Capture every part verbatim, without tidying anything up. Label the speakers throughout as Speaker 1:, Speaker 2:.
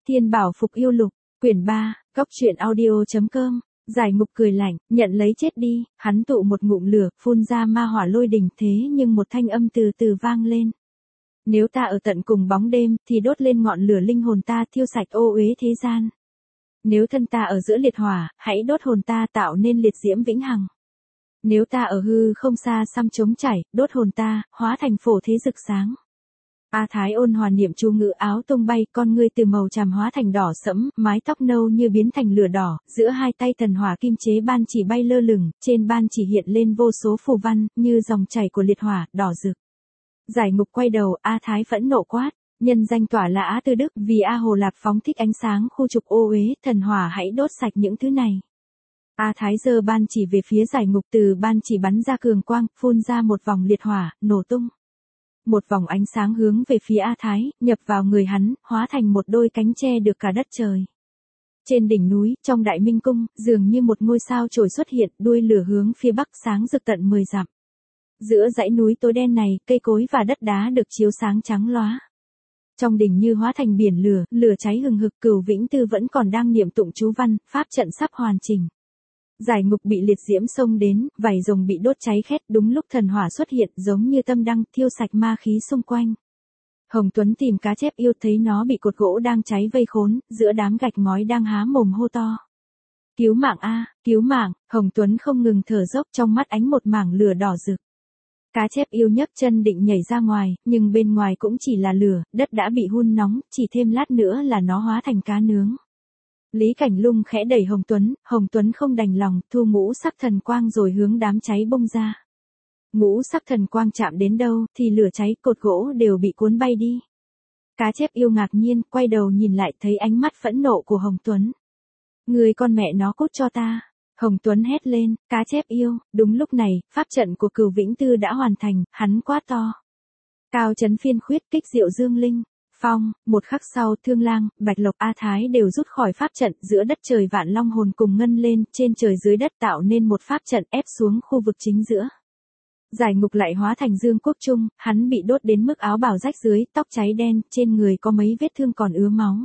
Speaker 1: Thiên Bảo Phục Yêu Lục, quyển ba, góc truyện audio.com. Giải Ngục cười lạnh, nhận lấy chết đi, hắn tụ một ngụm lửa, phun ra ma hỏa lôi đình, thế nhưng một thanh âm từ từ vang lên. Nếu ta ở tận cùng bóng đêm, thì đốt lên ngọn lửa linh hồn ta, thiêu sạch ô uế thế gian. Nếu thân ta ở giữa liệt hỏa, hãy đốt hồn ta, tạo nên liệt diễm vĩnh hằng. Nếu ta ở hư không xa xăm trống chảy, đốt hồn ta, hóa thành phổ thế rực sáng. A Thái ôn hòa niệm chú ngữ, áo tung bay, con ngươi từ màu tràm hóa thành đỏ sẫm, mái tóc nâu như biến thành lửa đỏ, giữa hai tay thần hỏa kim chế ban chỉ bay lơ lửng, trên ban chỉ hiện lên vô số phù văn, như dòng chảy của liệt hỏa, đỏ rực. Giải Ngục quay đầu, A Thái phẫn nộ quát, nhân danh tỏa là Á Tư Đức, vì A Hồ Lạp phóng thích ánh sáng khu trục ô uế, thần hỏa hãy đốt sạch những thứ này. A Thái giơ ban chỉ về phía Giải Ngục, từ ban chỉ bắn ra cường quang, phun ra một vòng liệt hỏa, nổ tung. Một vòng ánh sáng hướng về phía A Thái, nhập vào người hắn, hóa thành một đôi cánh che được cả đất trời. Trên đỉnh núi, trong Đại Minh Cung, dường như một ngôi sao chổi xuất hiện, đuôi lửa hướng phía bắc sáng rực tận mười dặm. Giữa dãy núi tối đen này, cây cối và đất đá được chiếu sáng trắng lóa. Trong đỉnh như hóa thành biển lửa, lửa cháy hừng hực, Cửu Vĩnh Tư vẫn còn đang niệm tụng chú văn, pháp trận sắp hoàn chỉnh. Giải Ngục bị liệt diễm xông đến, vảy rồng bị đốt cháy khét, đúng lúc thần hỏa xuất hiện, giống như tâm đăng, thiêu sạch ma khí xung quanh. Hồng Tuấn tìm cá chép yêu, thấy nó bị cột gỗ đang cháy vây khốn, giữa đám gạch ngói đang há mồm hô to. Cứu mạng a, cứu mạng, Hồng Tuấn không ngừng thở dốc, trong mắt ánh một mảng lửa đỏ rực. Cá chép yêu nhấc chân định nhảy ra ngoài, nhưng bên ngoài cũng chỉ là lửa, đất đã bị hun nóng, chỉ thêm lát nữa là nó hóa thành cá nướng. Lý Cảnh Lung khẽ đẩy Hồng Tuấn, Hồng Tuấn không đành lòng, thu ngũ sắc thần quang rồi hướng đám cháy bung ra. Ngũ sắc thần quang chạm đến đâu, thì lửa cháy, cột gỗ đều bị cuốn bay đi. Cá chép yêu ngạc nhiên, quay đầu nhìn lại, thấy ánh mắt phẫn nộ của Hồng Tuấn. Người con mẹ nó cút cho ta. Hồng Tuấn hét lên, cá chép yêu, đúng lúc này, pháp trận của Cửu Vĩnh Tư đã hoàn thành, hắn quát to. Cao chấn phiên khuyết, kích diệu dương linh. Phong, một khắc sau, Thương Lang, Bạch Lộc, A Thái đều rút khỏi pháp trận, giữa đất trời vạn long hồn cùng ngân lên, trên trời dưới đất tạo nên một pháp trận ép xuống khu vực chính giữa. Giải Ngục lại hóa thành Dương Quốc Trung, hắn bị đốt đến mức áo bào rách dưới, tóc cháy đen, trên người có mấy vết thương còn ứa máu.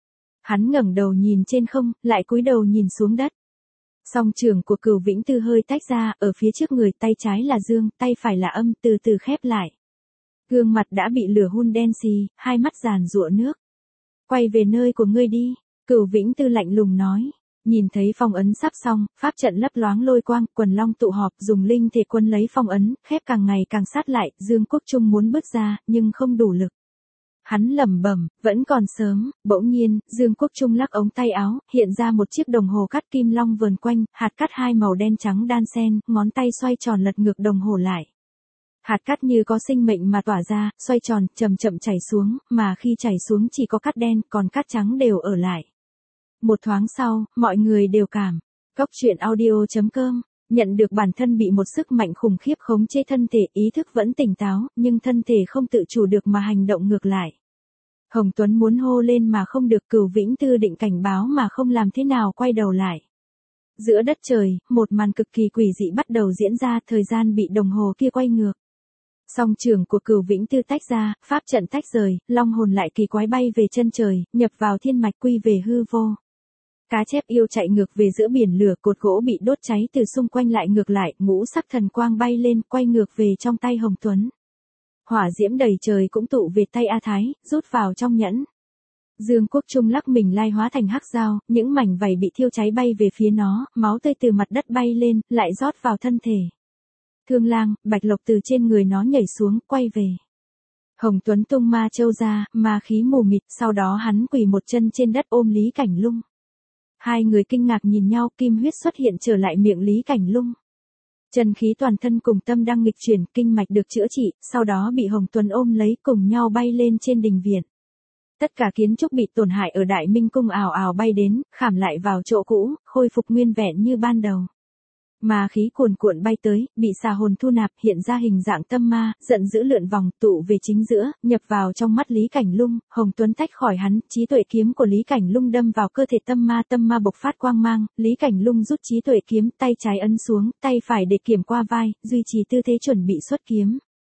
Speaker 1: Hắn ngẩng đầu nhìn trên không, lại cúi đầu nhìn xuống đất. Song trường của Cửu Vĩnh Tư hơi tách ra, ở phía trước người, tay trái là dương, tay phải là âm, từ từ khép lại. Gương mặt đã bị lửa hun đen xì, hai mắt giàn giụa nước. Quay về nơi của ngươi đi, Cửu Vĩnh Tư lạnh lùng nói. Nhìn thấy phong ấn sắp xong, pháp trận lấp loáng lôi quang, quần long tụ họp, dùng linh thể quân lấy phong ấn, khép càng ngày càng sát lại, Dương Quốc Trung muốn bước ra, nhưng không đủ lực. Hắn lẩm bẩm, vẫn còn sớm, bỗng nhiên, Dương Quốc Trung lắc ống tay áo, hiện ra một chiếc đồng hồ cắt kim long vờn quanh, hạt cắt hai màu đen trắng đan xen, ngón tay xoay tròn lật ngược đồng hồ lại. Hạt cắt như có sinh mệnh mà tỏa ra, xoay tròn, chậm chậm chảy xuống, mà khi chảy xuống chỉ có cắt đen, còn cắt trắng đều ở lại. Một thoáng sau, mọi người đều cảm. Góc truyện audio.com, nhận được bản thân bị một sức mạnh khủng khiếp khống chế thân thể, ý thức vẫn tỉnh táo, nhưng thân thể không tự chủ được mà hành động ngược lại. Hồng Tuấn muốn hô lên mà không được, Cửu Vĩnh Tư định cảnh báo mà không làm thế nào quay đầu lại. Giữa đất trời, một màn cực kỳ quỷ dị bắt đầu diễn ra, thời gian bị đồng hồ kia quay ngược. Song trường của Cửu Vĩnh Tư tách ra, pháp trận tách rời, long hồn lại kỳ quái bay về chân trời, nhập vào thiên mạch quy về hư vô. Cá chép yêu chạy ngược về giữa biển lửa, cột gỗ bị đốt cháy từ xung quanh lại ngược lại, ngũ sắc thần quang bay lên, quay ngược về trong tay Hồng Tuấn. Hỏa diễm đầy trời cũng tụ về tay A Thái, rút vào trong nhẫn. Dương Quốc Trung lắc mình lai hóa thành hắc dao, những mảnh vảy bị thiêu cháy bay về phía nó, máu tươi từ mặt đất bay lên, lại rót vào thân thể. Thương Lang, Bạch Lộc từ trên người nó nhảy xuống, quay về. Hồng Tuấn tung ma châu ra, ma khí mù mịt, sau đó hắn quỳ một chân trên đất ôm Lý Cảnh Lung. Hai người kinh ngạc nhìn nhau, kim huyết xuất hiện trở lại miệng Lý Cảnh Lung. Chân khí toàn thân cùng tâm đang nghịch chuyển, kinh mạch được chữa trị, sau đó bị Hồng Tuấn ôm lấy cùng nhau bay lên trên đình viện. Tất cả kiến trúc bị tổn hại ở Đại Minh Cung ào ào bay đến, khảm lại vào chỗ cũ, khôi phục nguyên vẹn như ban đầu. Ma khí cuồn cuộn bay tới, bị xà hồn thu nạp, hiện ra hình dạng tâm ma, giận dữ lượn vòng, tụ về chính giữa, nhập vào trong mắt Lý Cảnh Lung. Hồng Tuấn tách khỏi hắn, trí tuệ kiếm của Lý Cảnh Lung đâm vào cơ thể tâm ma, tâm ma bộc phát quang mang, Lý Cảnh Lung rút trí tuệ kiếm, tay trái ấn xuống, tay phải để kiểm qua vai, duy trì tư thế chuẩn bị xuất kiếm.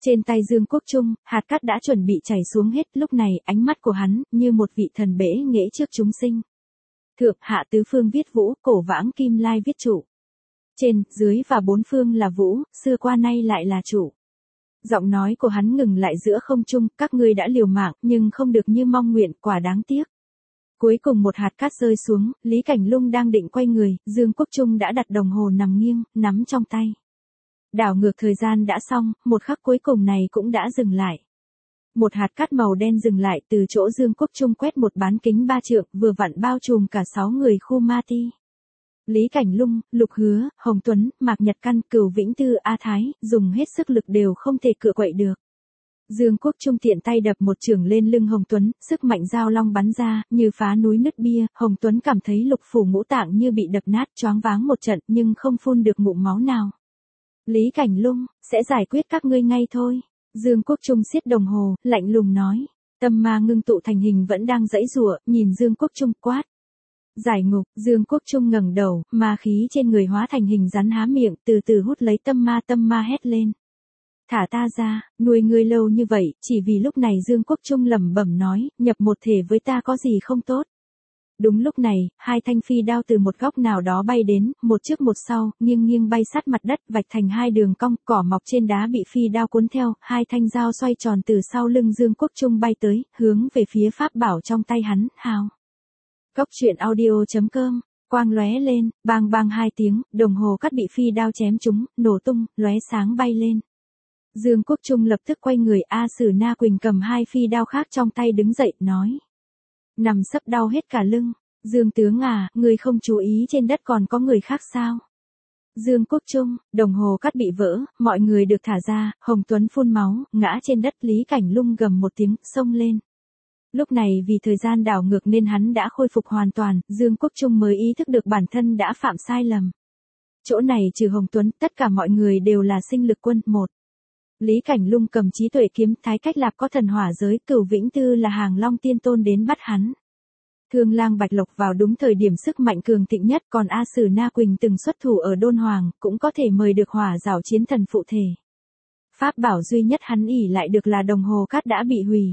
Speaker 1: Trên tay Dương Quốc Trung, hạt cát đã chuẩn bị chảy xuống hết, lúc này ánh mắt của hắn như một vị thần bể nghệ trước chúng sinh. Thượng hạ tứ phương viết vũ, cổ vãng kim lai viết trụ. Trên, dưới và bốn phương là vũ, xưa qua nay lại là trụ. Giọng nói của hắn ngừng lại giữa không trung, các ngươi đã liều mạng nhưng không được như mong nguyện, quả đáng tiếc. Cuối cùng một hạt cát rơi xuống, Lý Cảnh Lung đang định quay người, Dương Quốc Trung đã đặt đồng hồ nằm nghiêng, nắm trong tay. Đảo ngược thời gian đã xong, một khắc cuối cùng này cũng đã dừng lại. Một hạt cát màu đen dừng lại từ chỗ Dương Quốc Trung quét một bán kính ba trượng, vừa vặn bao trùm cả sáu người khu ma ti. Lý Cảnh Lung, Lục Hứa, Hồng Tuấn, Mạc Nhật Căn, Cửu Vĩnh Tư, A Thái, dùng hết sức lực đều không thể cựa quậy được. Dương Quốc Trung tiện tay đập một chưởng lên lưng Hồng Tuấn, sức mạnh dao long bắn ra, như phá núi nứt bia, Hồng Tuấn cảm thấy lục phủ ngũ tạng như bị đập nát, choáng váng một trận nhưng không phun được ngụm máu nào. Lý Cảnh Lung, sẽ giải quyết các ngươi ngay thôi. Dương Quốc Trung siết đồng hồ, lạnh lùng nói. Tâm ma ngưng tụ thành hình vẫn đang giãy giụa, nhìn Dương Quốc Trung quát. Giải ngục, Dương Quốc Trung ngẩng đầu, ma khí trên người hóa thành hình rắn há miệng, từ từ hút lấy tâm ma, tâm ma hét lên. Thả ta ra, nuôi ngươi lâu như vậy, chỉ vì lúc này Dương Quốc Trung lẩm bẩm nói, nhập một thể với ta có gì không tốt. Đúng lúc này, hai thanh phi đao từ một góc nào đó bay đến, một trước một sau, nghiêng nghiêng bay sát mặt đất, vạch thành hai đường cong, cỏ mọc trên đá bị phi đao cuốn theo, hai thanh dao xoay tròn từ sau lưng Dương Quốc Trung bay tới, hướng về phía pháp bảo trong tay hắn, hào. Cốc truyện audio chấm com, quang lóe lên, bang bang hai tiếng, đồng hồ cát bị phi đao chém trúng, nổ tung, lóe sáng bay lên. Dương Quốc Trung lập tức quay người, A Sử Na Quỳnh cầm hai phi đao khác trong tay đứng dậy, nói. Nằm sấp đau hết cả lưng. Dương tướng à, người không chú ý trên đất còn có người khác sao? Dương Quốc Trung, đồng hồ cát bị vỡ, mọi người được thả ra, Hồng Tuấn phun máu, ngã trên đất, Lý Cảnh Lung gầm một tiếng, xông lên. Lúc này vì thời gian đảo ngược nên hắn đã khôi phục hoàn toàn, Dương Quốc Trung mới ý thức được bản thân đã phạm sai lầm. Chỗ này trừ Hồng Tuấn, tất cả mọi người đều là sinh lực quân, một. Lý Cảnh Lung cầm trí tuệ kiếm, Thái Cách Lạp có thần hỏa giới, Cửu Vĩnh Tư là Hàng Long Tiên Tôn đến bắt hắn. Thương Lang Bạch Lộc vào đúng thời điểm sức mạnh cường thịnh nhất, còn A Sử Na Quỳnh từng xuất thủ ở Đôn Hoàng, cũng có thể mời được hỏa giảo chiến thần phụ thể. Pháp bảo duy nhất hắn ỷ lại được là đồng hồ cát đã bị hủy.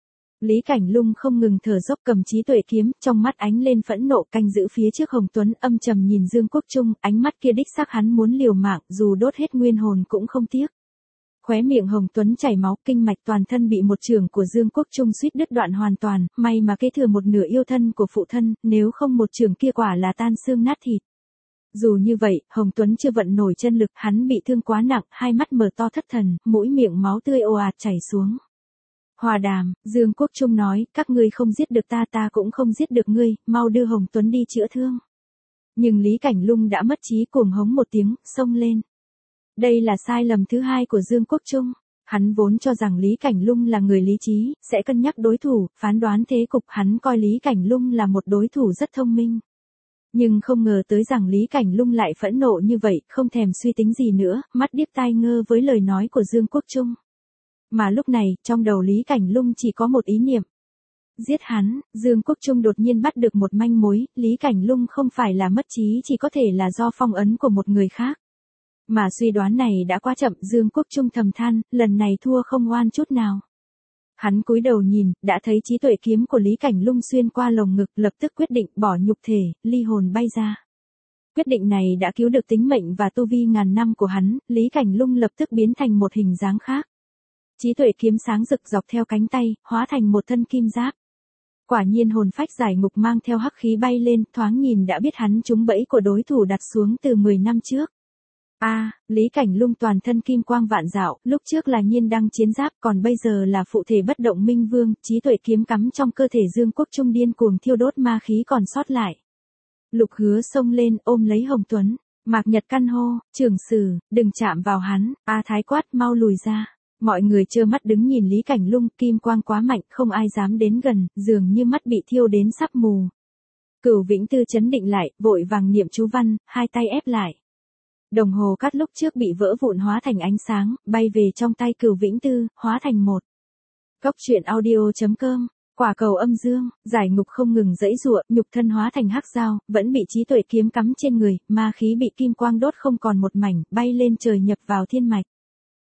Speaker 1: Lý Cảnh Lung không ngừng thở dốc cầm trí tuệ kiếm, trong mắt ánh lên phẫn nộ, canh giữ phía trước Hồng Tuấn, âm trầm nhìn Dương Quốc Trung, ánh mắt kia đích xác hắn muốn liều mạng, dù đốt hết nguyên hồn cũng không tiếc. Khóe miệng Hồng Tuấn chảy máu, kinh mạch toàn thân bị một chưởng của Dương Quốc Trung suýt đứt đoạn hoàn toàn, may mà kế thừa một nửa yêu thân của phụ thân, nếu không một chưởng kia quả là tan xương nát thịt. Dù như vậy, Hồng Tuấn chưa vận nổi chân lực, hắn bị thương quá nặng, hai mắt mở to thất thần, mũi miệng máu tươi ồ ạt chảy xuống. Hòa đàm, Dương Quốc Trung nói, các ngươi không giết được ta, ta cũng không giết được ngươi, mau đưa Hồng Tuấn đi chữa thương. Nhưng Lý Cảnh Lung đã mất trí, cuồng hống một tiếng, xông lên. Đây là sai lầm thứ hai của Dương Quốc Trung. Hắn vốn cho rằng Lý Cảnh Lung là người lý trí, sẽ cân nhắc đối thủ, phán đoán thế cục, hắn coi Lý Cảnh Lung là một đối thủ rất thông minh. Nhưng không ngờ tới rằng Lý Cảnh Lung lại phẫn nộ như vậy, không thèm suy tính gì nữa, mắt điếc tai ngơ với lời nói của Dương Quốc Trung. Mà lúc này, trong đầu Lý Cảnh Lung chỉ có một ý niệm. Giết hắn, Dương Quốc Trung đột nhiên bắt được một manh mối, Lý Cảnh Lung không phải là mất trí, chỉ có thể là do phong ấn của một người khác. Mà suy đoán này đã quá chậm, Dương Quốc Trung thầm than, lần này thua không oan chút nào. Hắn cúi đầu nhìn, đã thấy trí tuệ kiếm của Lý Cảnh Lung xuyên qua lồng ngực, lập tức quyết định bỏ nhục thể, ly hồn bay ra. Quyết định này đã cứu được tính mệnh và tu vi ngàn năm của hắn, Lý Cảnh Lung lập tức biến thành một hình dáng khác. Trí tuệ kiếm sáng rực dọc theo cánh tay, hóa thành một thân kim giáp. Quả nhiên hồn phách giải ngục mang theo hắc khí bay lên, thoáng nhìn đã biết hắn trúng bẫy của đối thủ đặt xuống từ mười năm trước. A, à, Lý Cảnh Lung toàn thân kim quang vạn dạo, lúc trước là nhiên đăng chiến giáp, còn bây giờ là phụ thể bất động minh vương, trí tuệ kiếm cắm trong cơ thể Dương Quốc Trung điên cuồng thiêu đốt ma khí còn sót lại. Lục Hứa xông lên, ôm lấy Hồng Tuấn, Mạc Nhật Căn hô, trưởng sử, đừng chạm vào hắn, A Thái quát, mau lùi ra. Mọi người trơ mắt đứng nhìn Lý Cảnh Lung, kim quang quá mạnh, không ai dám đến gần, dường như mắt bị thiêu đến sắp mù. Cửu Vĩnh Tư chấn định lại, vội vàng niệm chú văn, hai tay ép lại. Đồng hồ cát lúc trước bị vỡ vụn hóa thành ánh sáng, bay về trong tay Cửu Vĩnh Tư, hóa thành một. Cốc truyện audio chấm com, quả cầu âm dương, giải ngục không ngừng giãy giụa, nhục thân hóa thành hắc dao, vẫn bị trí tuệ kiếm cắm trên người, ma khí bị kim quang đốt không còn một mảnh, bay lên trời nhập vào thiên mạch.